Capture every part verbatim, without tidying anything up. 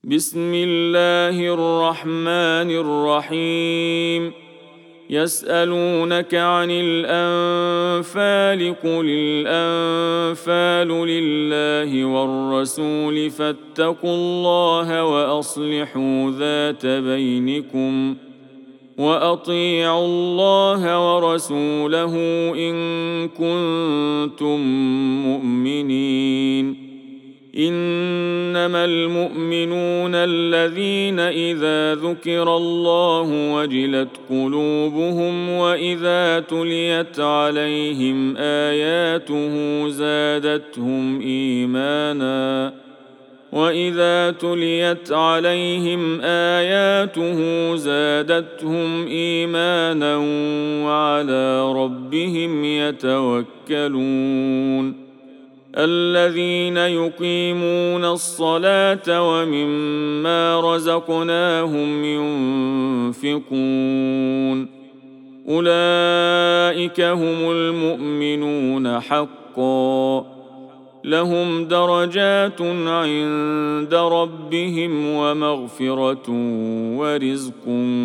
بسم الله الرحمن الرحيم. يسألونك عن الأنفال قل الأنفال لله والرسول فاتقوا الله وأصلحوا ذات بينكم وأطيعوا الله ورسوله إن كنتم مؤمنين. إنما المؤمنون الذين إذا ذكر الله وجلت قلوبهم وإذا تليت عليهم آياته زادتهم إيمانا وإذا تليت عليهم آياته زادتهم إيمانا وعلى ربهم يتوكلون. الذين يقيمون الصلاة ومما رزقناهم ينفقون أولئك هم المؤمنون حقا لهم درجات عند ربهم ومغفرة ورزق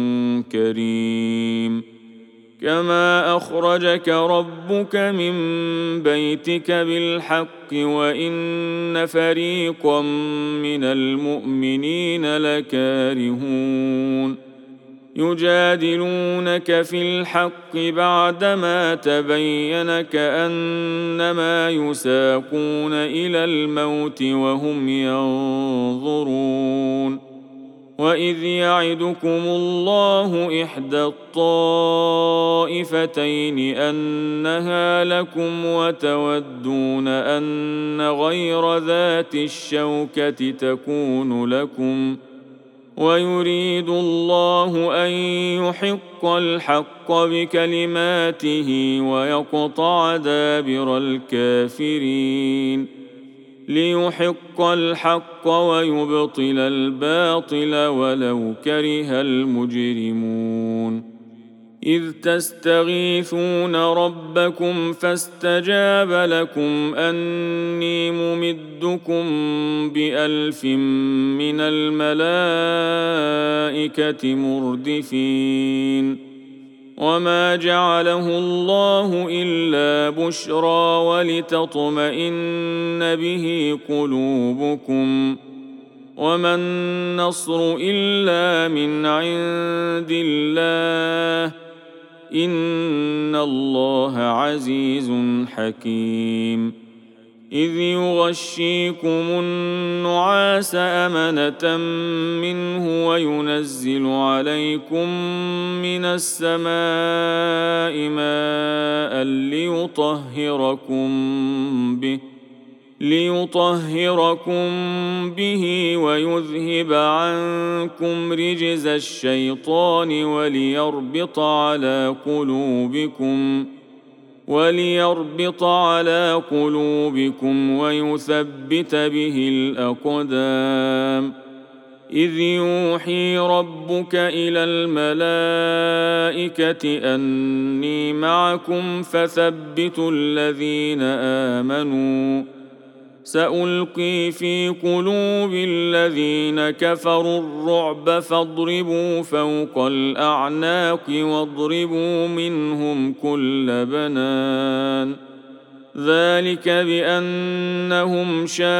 كريم. كما أخرجك ربك من بيتك بالحق وإن فريقا من المؤمنين لكارهون يجادلونك في الحق بعدما تبين كأنما يساقون إلى الموت وهم ينظرون. وإذ يعدكم الله إحدى الطائفتين أنها لكم وتودون أن غير ذات الشوكة تكون لكم ويريد الله أن يحق الحق بكلماته ويقطع دابر الكافرين ليحق الحق ويبطل الباطل ولو كره المجرمون. إذ تستغيثون ربكم فاستجاب لكم أني ممدكم بألف من الملائكة مردفين. وما جعله الله إلا بشرى ولتطمئن به قلوبكم وما النصر إلا من عند الله إن الله عزيز حكيم. إذ يغشيكم النعاس أمنة منه وينزل عليكم من السماء ماء ليطهركم به ليطهركم به ويذهب عنكم رجز الشيطان وليربط على قلوبكم وليربط على قلوبكم ويثبت به الأقدام. إذ يوحي ربك إلى الملائكة أني معكم فثبتوا الذين آمنوا سألقي في قلوب الذين كفروا الرعب فاضربوا فوق الأعناق واضربوا منهم كل بنان. ذلك بأنهم شاقوا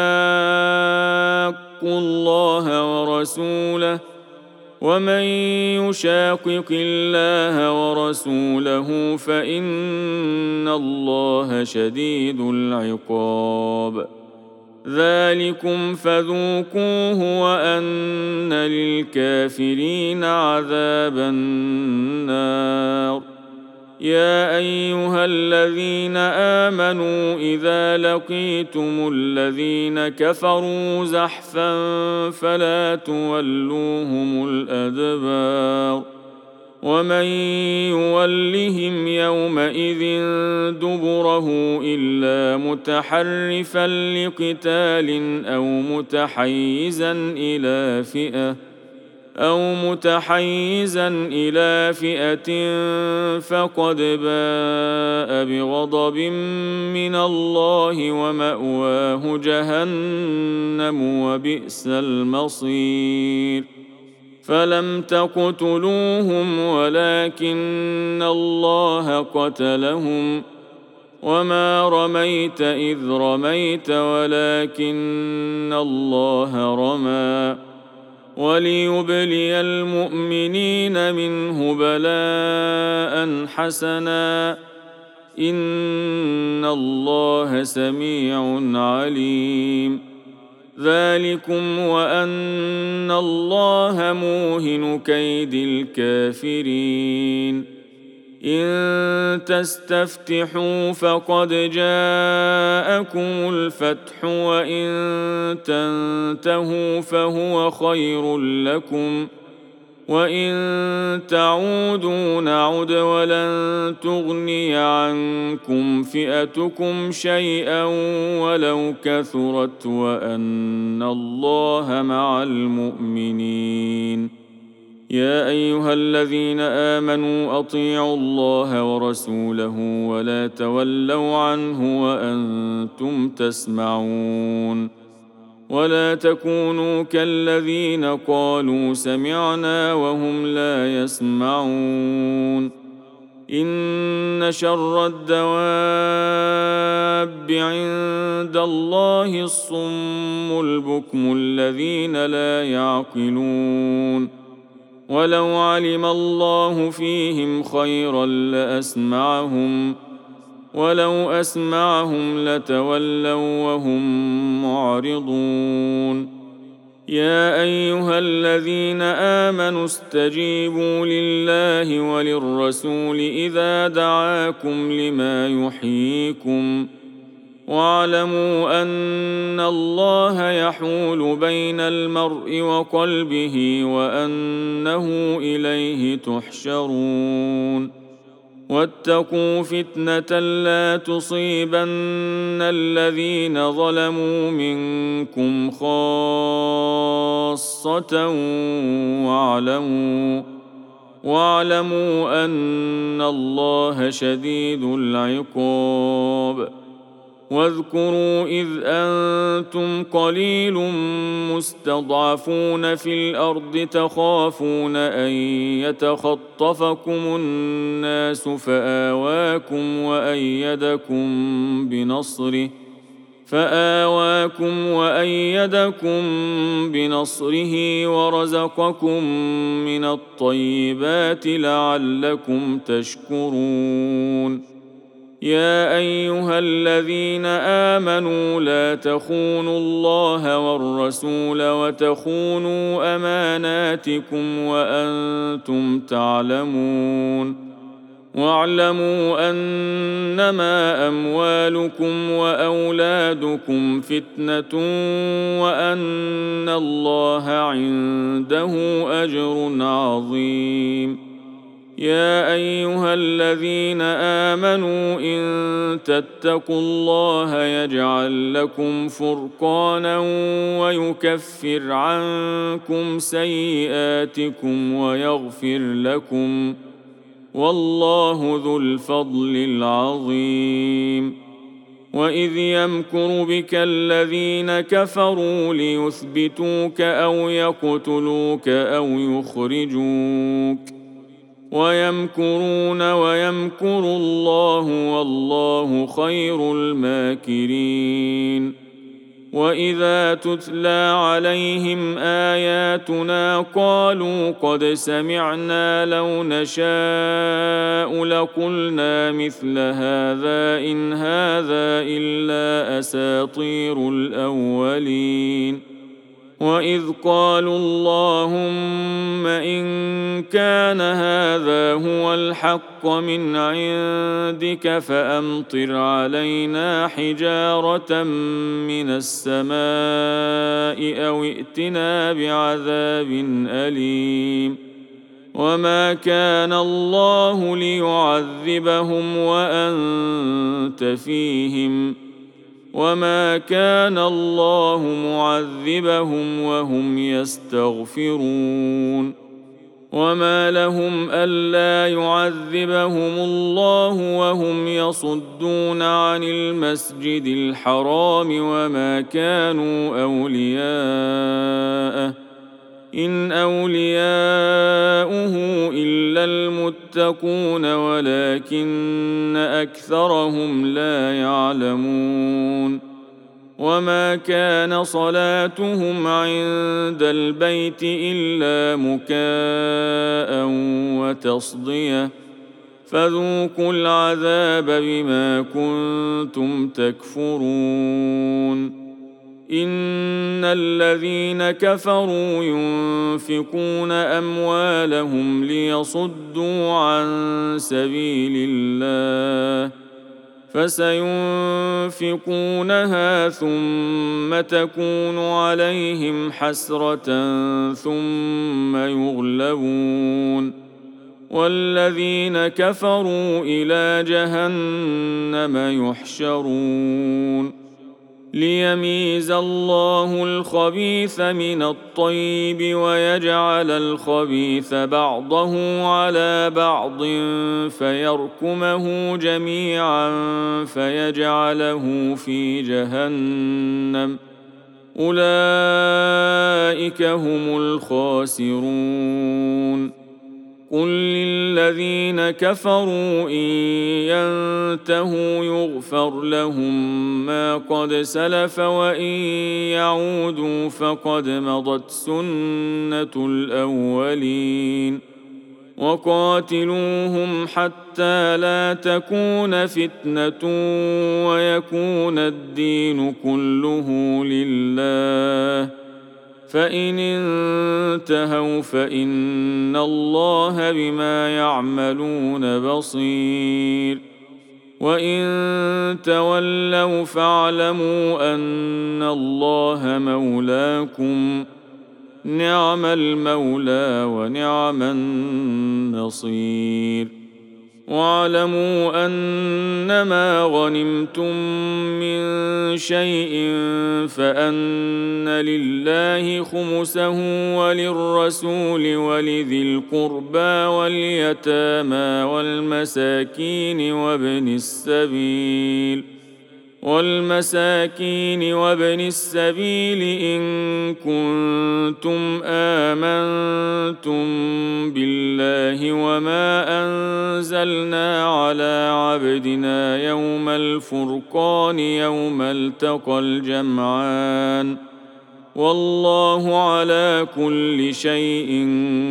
الله ورسوله ومن يشاقق الله ورسوله فإن الله شديد العقاب. ذلكم فذوقوه وأن للكافرين عذاب النار. يا أيها الذين آمنوا إذا لقيتم الذين كفروا زحفا فلا تولوهم الأدبار ومن يولهم يومئذ دبره إلا متحرفا لقتال أو متحيزا إلى فئة أو متحيزا إلى فئة فقد باء بغضب من الله ومأواه جهنم وبئس المصير. فلم تقتلوهم ولكن الله قتلهم وما رميت إذ رميت ولكن الله رمى وليبلي المؤمنين منه بلاء حسنا إن الله سميع عليم. ذلكم وأن الله موهن كيد الكافرين. إن تستفتحوا فقد جاءكم الفتح وإن تنتهوا فهو خير لكم وإن تعودوا نعد ولن تغني عنكم فئتكم شيئا ولو كثرت وأن الله مع المؤمنين. يا أيها الذين آمنوا أطيعوا الله ورسوله ولا تولوا عنه وأنتم تسمعون. ولا تكونوا كالذين قالوا سمعنا وهم لا يسمعون. إن شر الدواب عند الله الصم البكم الذين لا يعقلون. ولو علم الله فيهم خيرا لأسمعهم ولو أسمعهم لتولوا وهم معرضون. يا أيها الذين آمنوا استجيبوا لله وللرسول إذا دعاكم لما يحييكم واعلموا أن الله يحول بين المرء وقلبه وأنه إليه تحشرون. واتقوا فتنة لا تصيبن الذين ظلموا منكم خاصة واعلموا واعلموا أن الله شديد العقاب. واذكروا إذ أنتم قليل مستضعفون في الأرض تخافون أن يتخطفكم الناس فآواكم وأيدكم بنصره فآواكم وأيدكم بنصره ورزقكم من الطيبات لعلكم تشكرون. يا أيها الذين آمنوا لا تخونوا الله والرسول وتخونوا أماناتكم وأنتم تعلمون. واعلموا أنما أموالكم وأولادكم فتنة وأن الله عنده أجر عظيم. يا أيها الذين آمنوا إن تتقوا الله يجعل لكم فرقانا ويكفر عنكم سيئاتكم ويغفر لكم والله ذو الفضل العظيم. وإذ يمكر بك الذين كفروا ليثبتوك أو يقتلوك أو يخرجوك ويمكرون ويمكر الله والله خير الماكرين. وإذا تتلى عليهم آياتنا قالوا قد سمعنا لو نشاء لقلنا مثل هذا إن هذا إلا أساطير الأولين. وإذ قالوا اللهم إن كان هذا هو الحق من عندك فأمطر علينا حجارة من السماء أو ائتنا بعذاب أليم. وما كان الله ليعذبهم وأنت فيهم وما كان الله معذبهم وهم يستغفرون وما لهم ألا يعذبهم الله وهم يصدون عن المسجد الحرام وما كانوا أولياءه إن أولياؤه إلا المتقون ولكن أكثرهم لا يعلمون وما كان صلاتهم عند البيت إلا مكاء وتصدية فذوقوا العذاب بما كنتم تكفرون إن الذين كفروا ينفقون أموالهم ليصدوا عن سبيل الله فسينفقونها ثم تكون عليهم حسرة ثم يغلبون والذين كفروا إلى جهنم يحشرون ليميز الله الخبيث من الطيب ويجعل الخبيث بعضه على بعض فيركمه جميعا فيجعله في جهنم أولئك هم الخاسرون قل للذين كفروا إن ينتهوا يغفر لهم ما قد سلف وإن يعودوا فقد مضت سنة الأولين وقاتلوهم حتى لا تكون فتنة ويكون الدين كله لله فإن انتهوا فإن الله بما يعملون بصير وإن تولوا فاعلموا أن الله مولاكم نعم المولى ونعم النصير واعلموا أنما غنمتم من شيء فأن لله خمسه وللرسول ولذي القربى واليتامى والمساكين وابن السبيل والمساكين وابن السبيل إن كنتم آمنتم بالله وما أنزلنا على عبدنا يوم الفرقان يوم التقى الجمعان والله على كل شيء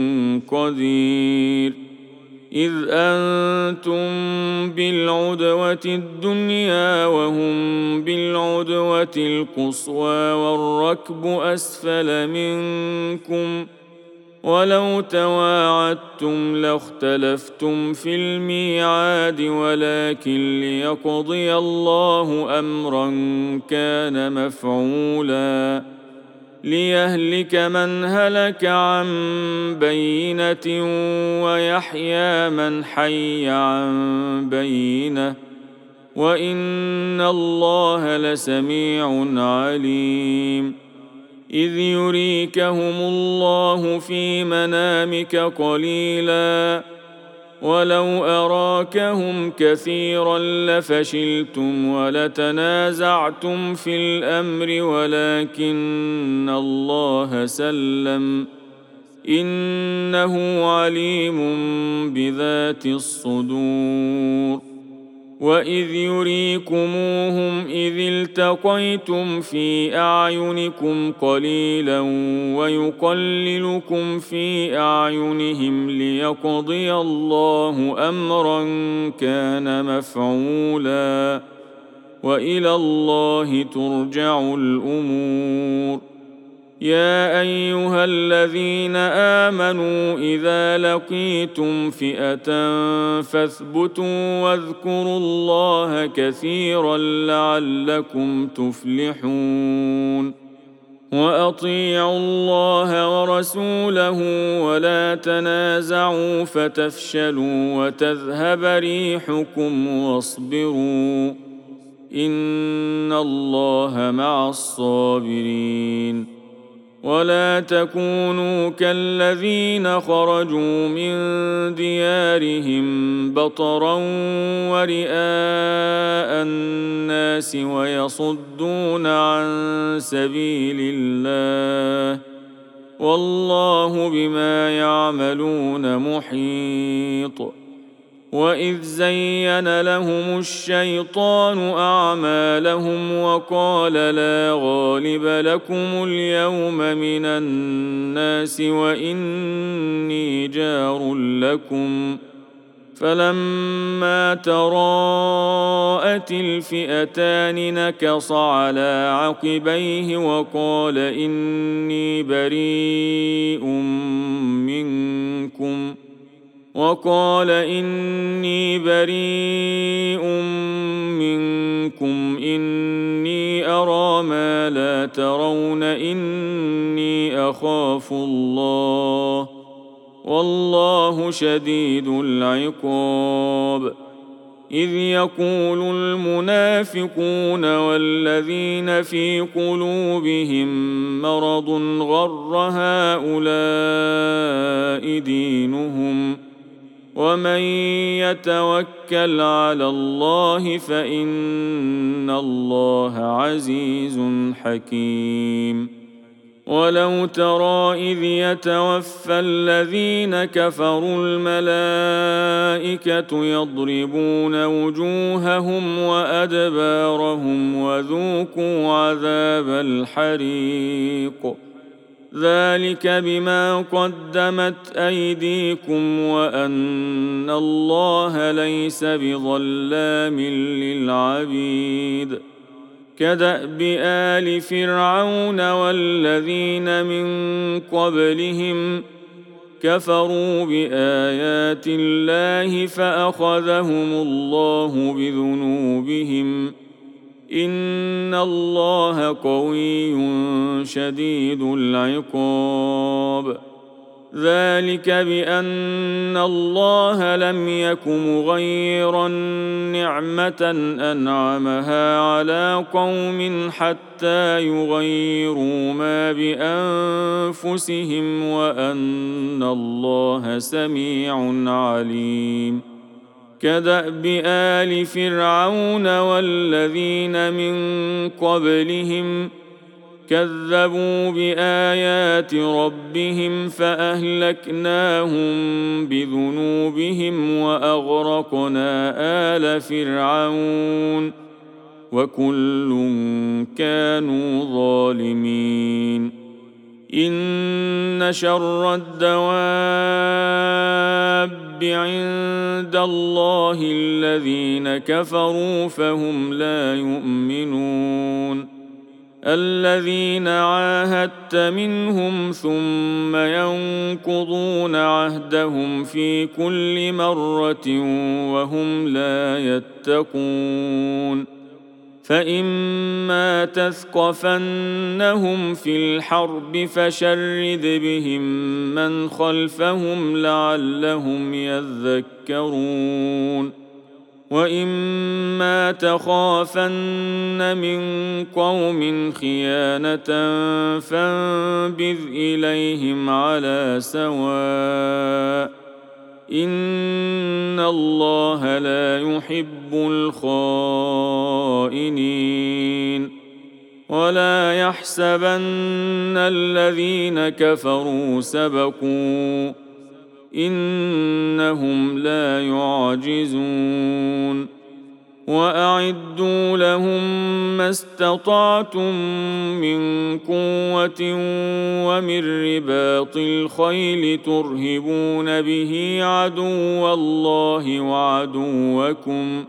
قدير إذ أنتم بالعدوة الدنيا وهم بالعدوة القصوى والركب أسفل منكم ولو تواعدتم لاختلفتم في الميعاد ولكن ليقضي الله أمرا كان مفعولا ليهلك من هلك عن بينة ويحيى من حي عن بينة وإن الله لسميع عليم إذ يريكهم الله في منامك قليلا ولو أراكهم كثيرا لفشلتم ولتنازعتم في الأمر ولكن الله سلم إنه عليم بذات الصدور وإذ يريكموهم إذ التقيتم في أعينكم قليلا ويقللكم في أعينهم ليقضي الله أمرا كان مفعولا وإلى الله ترجع الأمور يا أيها الذين آمنوا إذا لقيتم فئة فاثبتوا واذكروا الله كثيرا لعلكم تفلحون وأطيعوا الله ورسوله ولا تنازعوا فتفشلوا وتذهب ريحكم واصبروا إن الله مع الصابرين. ولا تكونوا كالذين خرجوا من ديارهم بطرا ورئاء الناس ويصدون عن سبيل الله والله بما يعملون محيط. وإذ زين لهم الشيطان أعمالهم وقال لا غالب لكم اليوم من الناس وإني جار لكم فلما تراءت الفئتان نكص على عقبيه وقال إني بريء منكم وقال إني بريء منكم إني أرى ما لا ترون إني أخاف الله والله شديد العقاب. إذ يقول المنافقون والذين في قلوبهم مرض غر هؤلاء دينهم ومن يتوكل على الله فإن الله عزيز حكيم. ولو ترى إذ يتوفى الذين كفروا الملائكة يضربون وجوههم وأدبارهم وذوقوا عذاب الحريق ذلك بما قدمت أيديكم وأن الله ليس بظلام للعبيد. كدأب آل فرعون والذين من قبلهم كفروا بآيات الله فأخذهم الله بذنوبهم إن الله قوي شديد العقاب. ذلك بأن الله لم يك مغيرا نعمة أنعمها على قوم حتى يغيروا ما بأنفسهم وأن الله سميع عليم. كدأب آل فرعون والذين من قبلهم كذبوا بآيات ربهم فأهلكناهم بذنوبهم وأغرقنا آل فرعون وكل كانوا ظالمين. إن شر الدواب عند الله الذين كفروا فهم لا يؤمنون. الذين عاهدت منهم ثم ينقضون عهدهم في كل مرة وهم لا يتقون. فإما تثقفنهم في الحرب فشرد بهم من خلفهم لعلهم يذكرون. وإما تخافن من قوم خيانة فانبذ إليهم على سواء إن الله لا يحب الخائنين. ولا يحسبن الذين كفروا سبقوا إنهم لا يعجزون. وأعدوا لهم ما استطعتم من قوة ومن رباط الخيل ترهبون به عدو الله وعدوكم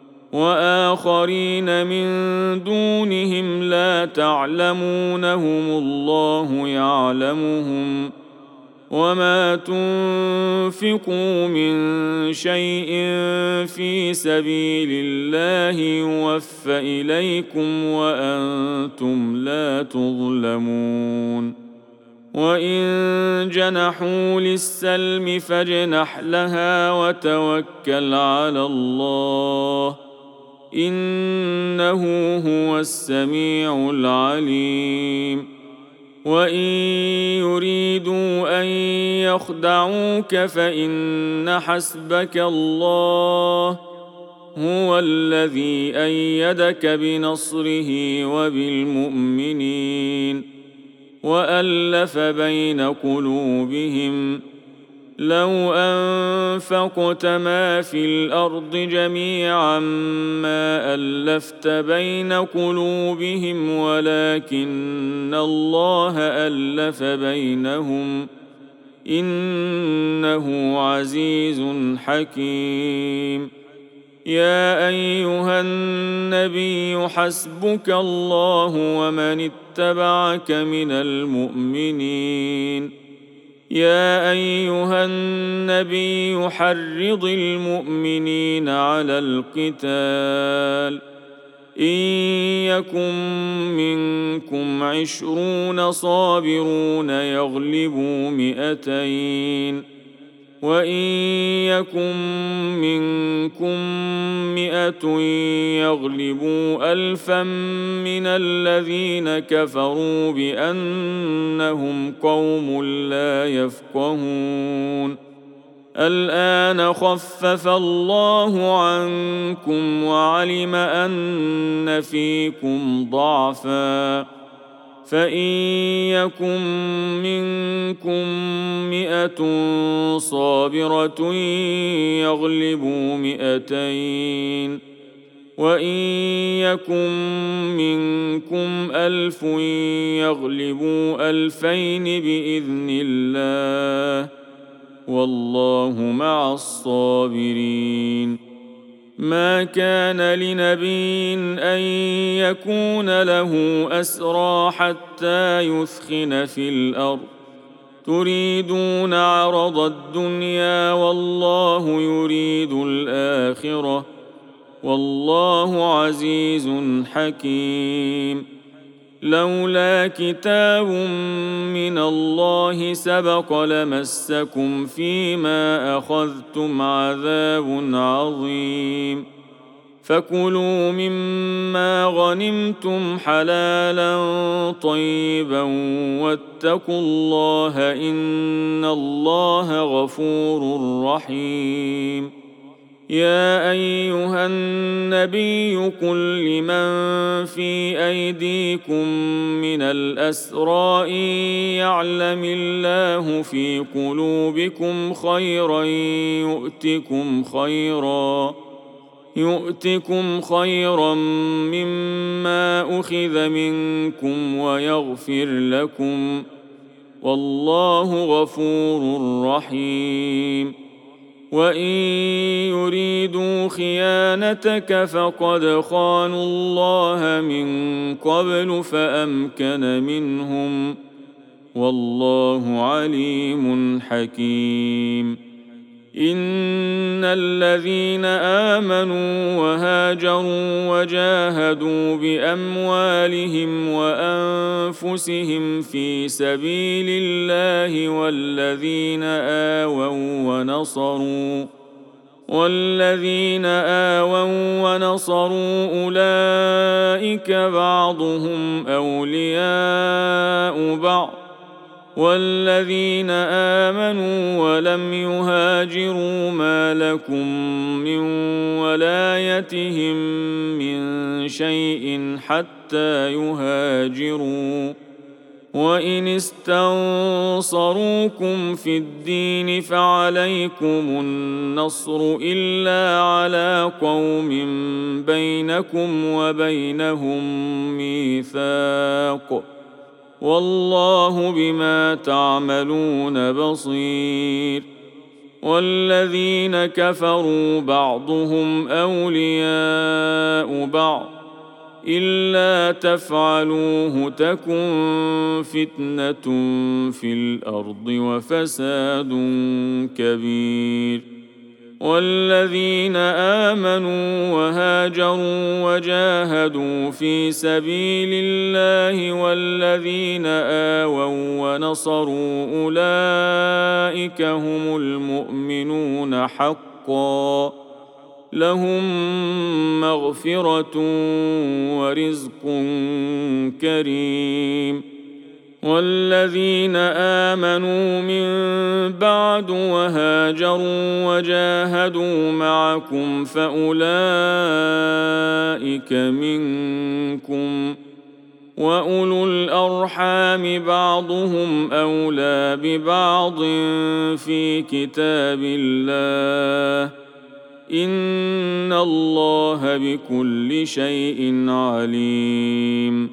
وآخرين من دونهم لا تعلمونهم الله يعلمهم وما تنفقوا من شيء في سبيل الله يوفى إليكم وأنتم لا تظلمون. وإن جنحوا للسلم فاجنح لها وتوكل على الله إنه هو السميع العليم. وإن يريدوا أن يخدعوك فإن حسبك الله هو الذي أيدك بنصره وبالمؤمنين وألف بين قلوبهم لو أنفقت ما في الأرض جميعا ما ألفت بين قلوبهم ولكن الله ألف بينهم إنه عزيز حكيم. يا أيها النبي حسبك الله ومن اتبعك من المؤمنين. يا أيها النبي حرض المؤمنين على القتال إن يكن منكم عشرون صابرون يغلبوا مئتين وإن يكن منكم مئة يغلبوا ألفا من الذين كفروا بأنهم قوم لا يفقهون. الآن خفف الله عنكم وعلم أن فيكم ضعفا فإن يكن منكم مئة صابرة يغلبوا مئتين وإن يكن منكم ألف يغلبوا ألفين بإذن الله والله مع الصابرين. ما كان لنبي أن يكون له أسرى حتى يثخن في الأرض تريدون عرض الدنيا والله يريد الآخرة والله عزيز حكيم. لولا كتاب من الله سبق لمسكم فيما أخذتم عذاب عظيم. فكلوا مما غنمتم حلالا طيبا واتقوا الله إن الله غفور رحيم. يا أيها النبي قل لمن في أيديكم من الأسرى إن يعلم الله في قلوبكم خيرا يؤتكم خيرا يؤتكم خيرا مما أخذ منكم ويغفر لكم والله غفور رحيم. وإن يريدوا خيانتك فقد خانوا الله من قبل فأمكن منهم والله عليم حكيم. إن الذين آمنوا وهاجروا وجاهدوا بأموالهم وأنفسهم في سبيل الله والذين آووا ونصروا والذين آووا ونصروا أولئك بعضهم أولياء بعض والذين آمنوا ولم يهاجروا ما لكم من ولايتهم من شيء حتى يهاجروا وإن استنصروكم في الدين فعليكم النصر إلا على قوم بينكم وبينهم ميثاق والله بما تعملون بصير. والذين كفروا بعضهم أولياء بعض إلا تفعلوه تكن فتنة في الأرض وفساد كبير. والذين آمنوا وهاجروا وجاهدوا في سبيل الله والذين آووا ونصروا أولئك هم المؤمنون حقا لهم مغفرة ورزق كريم. والذين آمنوا من بعد وهاجروا وجاهدوا معكم فأولئك منكم، وأولو الأرحام بعضهم أولى ببعض في كتاب الله، إن الله بكل شيء عليم.